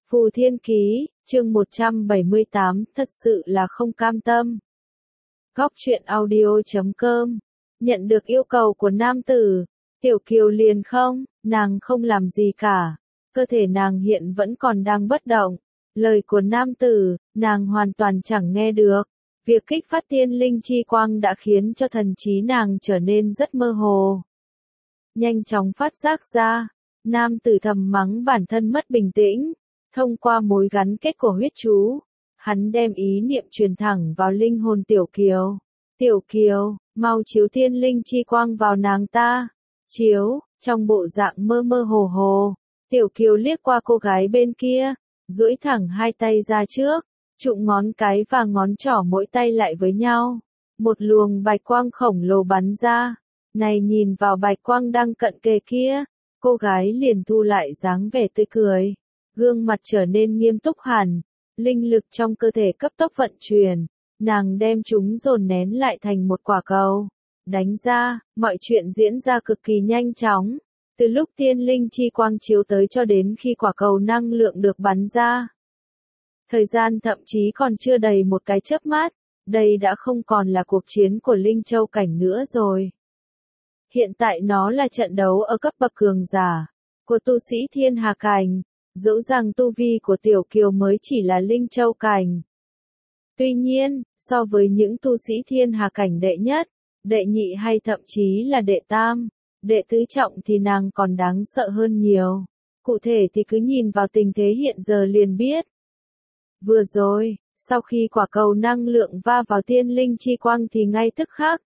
Phù Thiên Ký, chương 178, thật sự là không cam tâm. Góc truyện audio.com. Nhận được yêu cầu của nam tử, Tiểu Kiều liền không, nàng không làm gì cả. Cơ thể nàng hiện vẫn còn đang bất động. Lời của nam tử, nàng hoàn toàn chẳng nghe được. Việc kích phát tiên linh chi quang đã khiến cho thần trí nàng trở nên rất mơ hồ. Nhanh chóng phát giác ra, nam tử thầm mắng bản thân mất bình tĩnh. Thông qua mối gắn kết của huyết chú, hắn đem ý niệm truyền thẳng vào linh hồn Tiểu Kiều. Tiểu Kiều, mau chiếu tiên linh chi quang vào nàng ta. Chiếu, trong bộ dạng mơ mơ hồ hồ, Tiểu Kiều liếc qua cô gái bên kia, duỗi thẳng hai tay ra trước, trụng ngón cái và ngón trỏ mỗi tay lại với nhau. Một luồng bạch quang khổng lồ bắn ra. Này nhìn vào bạch quang đang cận kề kia, cô gái liền thu lại dáng vẻ tươi cười. Gương mặt trở nên nghiêm túc hẳn, linh lực trong cơ thể cấp tốc vận chuyển, nàng đem chúng dồn nén lại thành một quả cầu. Đánh ra, mọi chuyện diễn ra cực kỳ nhanh chóng, từ lúc tiên linh chi quang chiếu tới cho đến khi quả cầu năng lượng được bắn ra. Thời gian thậm chí còn chưa đầy một cái chớp mắt, đây đã không còn là cuộc chiến của Linh Châu Cảnh nữa rồi. Hiện tại nó là trận đấu ở cấp bậc cường giả, của tu sĩ Thiên Hà Cảnh. Dẫu rằng tu vi của Tiểu Kiều mới chỉ là Linh Châu Cảnh. Tuy nhiên, so với những tu sĩ Thiên Hà Cảnh đệ nhất, đệ nhị hay thậm chí là đệ tam, đệ tứ trọng thì nàng còn đáng sợ hơn nhiều. Cụ thể thì cứ nhìn vào tình thế hiện giờ liền biết. Vừa rồi, sau khi quả cầu năng lượng va vào tiên linh chi quang thì ngay tức khắc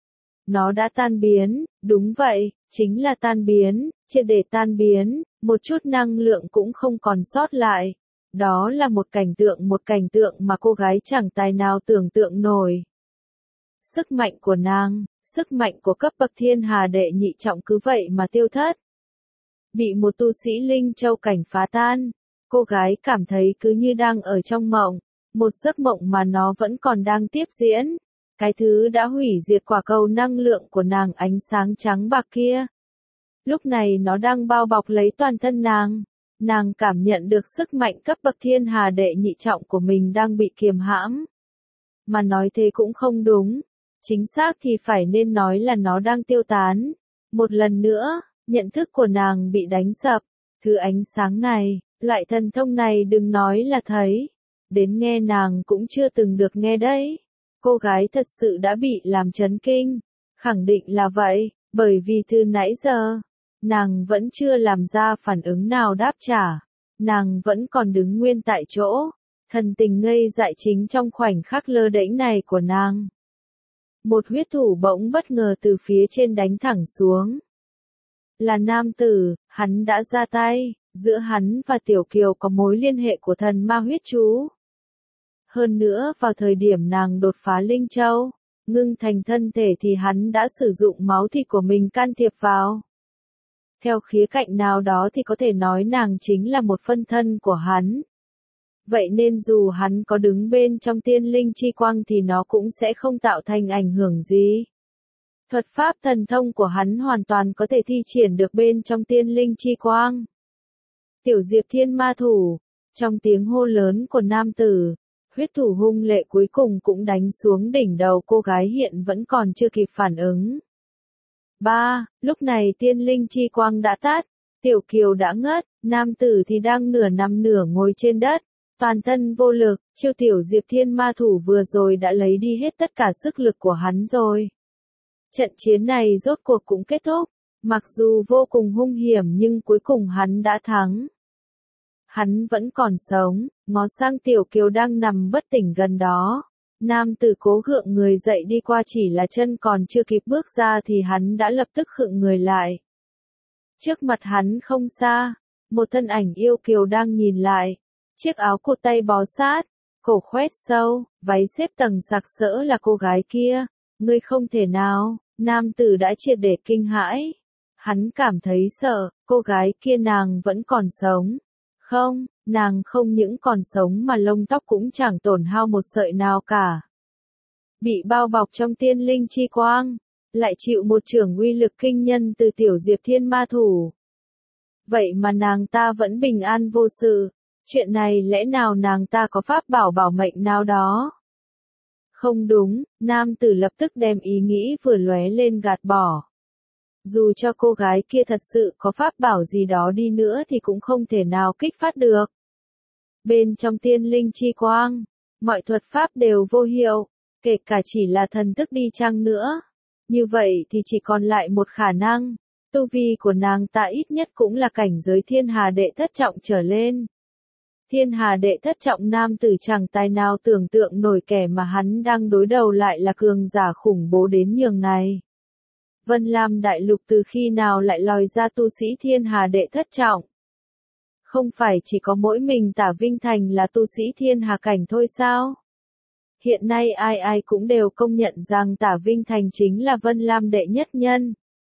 nó đã tan biến, đúng vậy, chính là tan biến, triệt để tan biến, một chút năng lượng cũng không còn sót lại. Đó là một cảnh tượng mà cô gái chẳng tài nào tưởng tượng nổi. Sức mạnh của nàng, sức mạnh của cấp bậc Thiên Hà đệ nhị trọng cứ vậy mà tiêu thất. Bị một tu sĩ Linh Châu Cảnh phá tan, cô gái cảm thấy cứ như đang ở trong mộng, một giấc mộng mà nó vẫn còn đang tiếp diễn. Cái thứ đã hủy diệt quả cầu năng lượng của nàng ánh sáng trắng bạc kia. Lúc này nó đang bao bọc lấy toàn thân nàng. Nàng cảm nhận được sức mạnh cấp bậc Thiên Hà đệ nhị trọng của mình đang bị kiềm hãm. Mà nói thế cũng không đúng. Chính xác thì phải nên nói là nó đang tiêu tán. Một lần nữa, nhận thức của nàng bị đánh sập. Thứ ánh sáng này, loại thần thông này đừng nói là thấy. Đến nghe nàng cũng chưa từng được nghe đấy. Cô gái thật sự đã bị làm chấn kinh. Khẳng định là vậy, bởi vì từ nãy giờ, nàng vẫn chưa làm ra phản ứng nào đáp trả. Nàng vẫn còn đứng nguyên tại chỗ, thần tình ngây dại chính trong khoảnh khắc lơ đễnh này của nàng. Một huyết thủ bỗng bất ngờ từ phía trên đánh thẳng xuống. Là nam tử, hắn đã ra tay, giữa hắn và Tiểu Kiều có mối liên hệ của thần ma huyết chú. Hơn nữa vào thời điểm nàng đột phá Linh Châu, ngưng thành thân thể thì hắn đã sử dụng máu thịt của mình can thiệp vào. Theo khía cạnh nào đó thì có thể nói nàng chính là một phân thân của hắn. Vậy nên dù hắn có đứng bên trong tiên linh chi quang thì nó cũng sẽ không tạo thành ảnh hưởng gì. Thuật pháp thần thông của hắn hoàn toàn có thể thi triển được bên trong tiên linh chi quang. Tiểu Diệp Thiên Ma Thủ, trong tiếng hô lớn của nam tử, huyết thủ hung lệ cuối cùng cũng đánh xuống đỉnh đầu cô gái hiện vẫn còn chưa kịp phản ứng. Lúc này tiên linh chi quang đã tắt, Tiểu Kiều đã ngất, nam tử thì đang nửa nằm nửa ngồi trên đất, toàn thân vô lực, chiêu Tiểu Diệp Thiên Ma Thủ vừa rồi đã lấy đi hết tất cả sức lực của hắn rồi. Trận chiến này rốt cuộc cũng kết thúc, mặc dù vô cùng hung hiểm nhưng cuối cùng hắn đã thắng. Hắn vẫn còn sống, ngó sang Tiểu Kiều đang nằm bất tỉnh gần đó. Nam tử cố gượng người dậy đi qua, chỉ là chân còn chưa kịp bước ra thì hắn đã lập tức khựng người lại. Trước mặt hắn không xa, một thân ảnh yêu kiều đang nhìn lại. Chiếc áo cụt tay bó sát, cổ khoét sâu, váy xếp tầng sặc sỡ là cô gái kia. Ngươi không thể nào, nam tử đã triệt để kinh hãi. Hắn cảm thấy sợ, cô gái kia nàng vẫn còn sống. Không, nàng không những còn sống mà lông tóc cũng chẳng tổn hao một sợi nào cả. Bị bao bọc trong tiên linh chi quang, lại chịu một chưởng uy lực kinh nhân từ Tiểu Diệp Thiên Ma Thủ. Vậy mà nàng ta vẫn bình an vô sự, Chuyện này lẽ nào nàng ta có pháp bảo bảo mệnh nào đó? Không đúng, nam tử lập tức đem ý nghĩ vừa lóe lên gạt bỏ. Dù cho cô gái kia thật sự có pháp bảo gì đó đi nữa thì cũng không thể nào kích phát được. Bên trong tiên linh chi quang, mọi thuật pháp đều vô hiệu, kể cả chỉ là thần thức đi chăng nữa. Như vậy thì chỉ còn lại một khả năng, tu vi của nàng ta ít nhất cũng là cảnh giới thiên hà đệ thất trọng trở lên. Thiên hà đệ thất trọng nam tử chẳng tài nào tưởng tượng nổi kẻ mà hắn đang đối đầu lại là cường giả khủng bố đến nhường này. Vân Lam đại lục từ khi nào lại lòi ra tu sĩ thiên hà đệ thất trọng? Không phải chỉ có mỗi mình Tả Vinh Thành là tu sĩ thiên hà cảnh thôi sao? Hiện nay ai ai cũng đều công nhận rằng Tả Vinh Thành chính là Vân Lam đệ nhất nhân.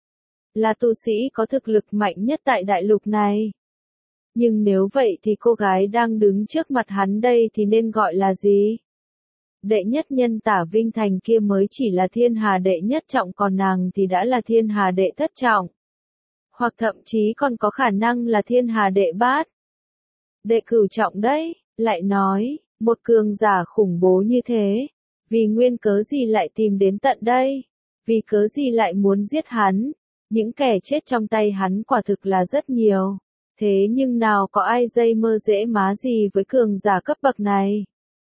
Là tu sĩ có thực lực mạnh nhất tại đại lục này. Nhưng nếu vậy thì cô gái đang đứng trước mặt hắn đây thì nên gọi là gì? Đệ nhất nhân Tả Vinh Thành kia mới chỉ là thiên hà đệ nhất trọng, còn nàng thì đã là thiên hà đệ thất trọng. Hoặc thậm chí còn có khả năng là thiên hà đệ bát. Đệ cửu trọng đấy, lại nói, một cường giả khủng bố như thế, vì nguyên cớ gì lại tìm đến tận đây? Vì cớ gì lại muốn giết hắn? Những kẻ chết trong tay hắn quả thực là rất nhiều. Thế nhưng nào có ai dây mơ dễ má gì với cường giả cấp bậc này?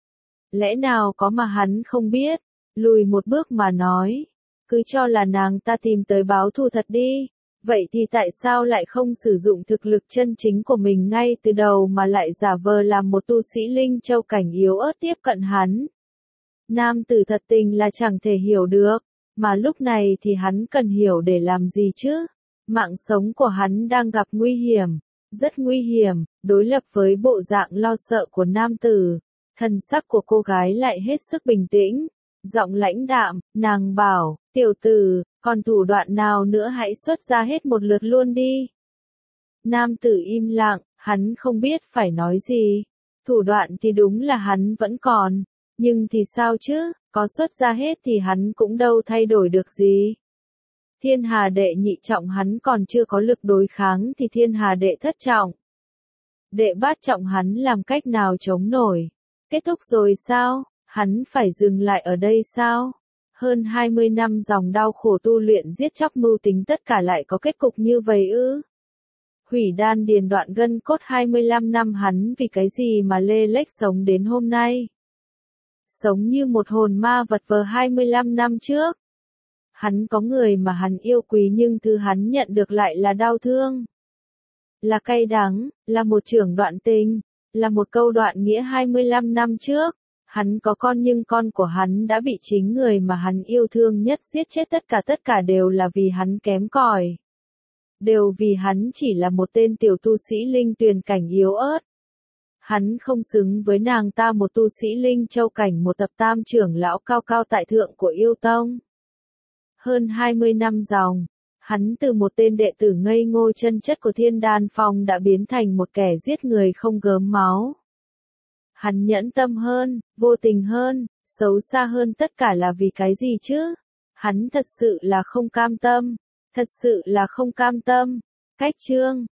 Lẽ nào có mà hắn không biết? Lùi một bước mà nói, cứ cho là nàng ta tìm tới báo thù thật đi. Vậy thì tại sao lại không sử dụng thực lực chân chính của mình ngay từ đầu mà lại giả vờ làm một tu sĩ linh châu cảnh yếu ớt tiếp cận hắn? Nam tử thật tình là chẳng thể hiểu được, mà lúc này thì hắn cần hiểu để làm gì chứ? Mạng sống của hắn đang gặp nguy hiểm, rất nguy hiểm, đối lập với bộ dạng lo sợ của nam tử. Thần sắc của cô gái lại hết sức bình tĩnh, giọng lãnh đạm, nàng bảo, tiểu tử, còn thủ đoạn nào nữa hãy xuất ra hết một lượt luôn đi. Nam tử im lặng, hắn không biết phải nói gì. Thủ đoạn thì đúng là hắn vẫn còn, nhưng thì sao chứ, có xuất ra hết thì hắn cũng đâu thay đổi được gì. Thiên hà đệ nhị trọng hắn còn chưa có lực đối kháng thì thiên hà đệ thất trọng. Đệ bát trọng hắn làm cách nào chống nổi? Kết thúc rồi sao? Hắn phải dừng lại ở đây sao? Hơn 20 năm dòng đau khổ tu luyện giết chóc mưu tính tất cả lại có kết cục như vậy ư? Hủy đan điền đoạn gân cốt 25 năm hắn vì cái gì mà lê lếch sống đến hôm nay? Sống như một hồn ma vật vờ 25 năm trước. Hắn có người mà hắn yêu quý nhưng thứ hắn nhận được lại là đau thương. Là cay đắng, là một chưởng đoạn tình, là một câu đoạn nghĩa 25 năm trước. Hắn có con nhưng con của hắn đã bị chính người mà hắn yêu thương nhất giết chết, tất cả đều là vì hắn kém cỏi. Đều vì hắn chỉ là một tên tiểu tu sĩ linh tuyền cảnh yếu ớt. Hắn không xứng với nàng ta, một tu sĩ linh châu cảnh, một tập tam trưởng lão cao cao tại thượng của yêu tông. Hơn 20 năm dòng, hắn từ một tên đệ tử ngây ngô chân chất của Thiên Đan Phong đã biến thành một kẻ giết người không gớm máu. Hắn nhẫn tâm hơn, vô tình hơn, xấu xa hơn, tất cả là vì cái gì chứ? Hắn thật sự là không cam tâm, thật sự là không cam tâm. Cách chương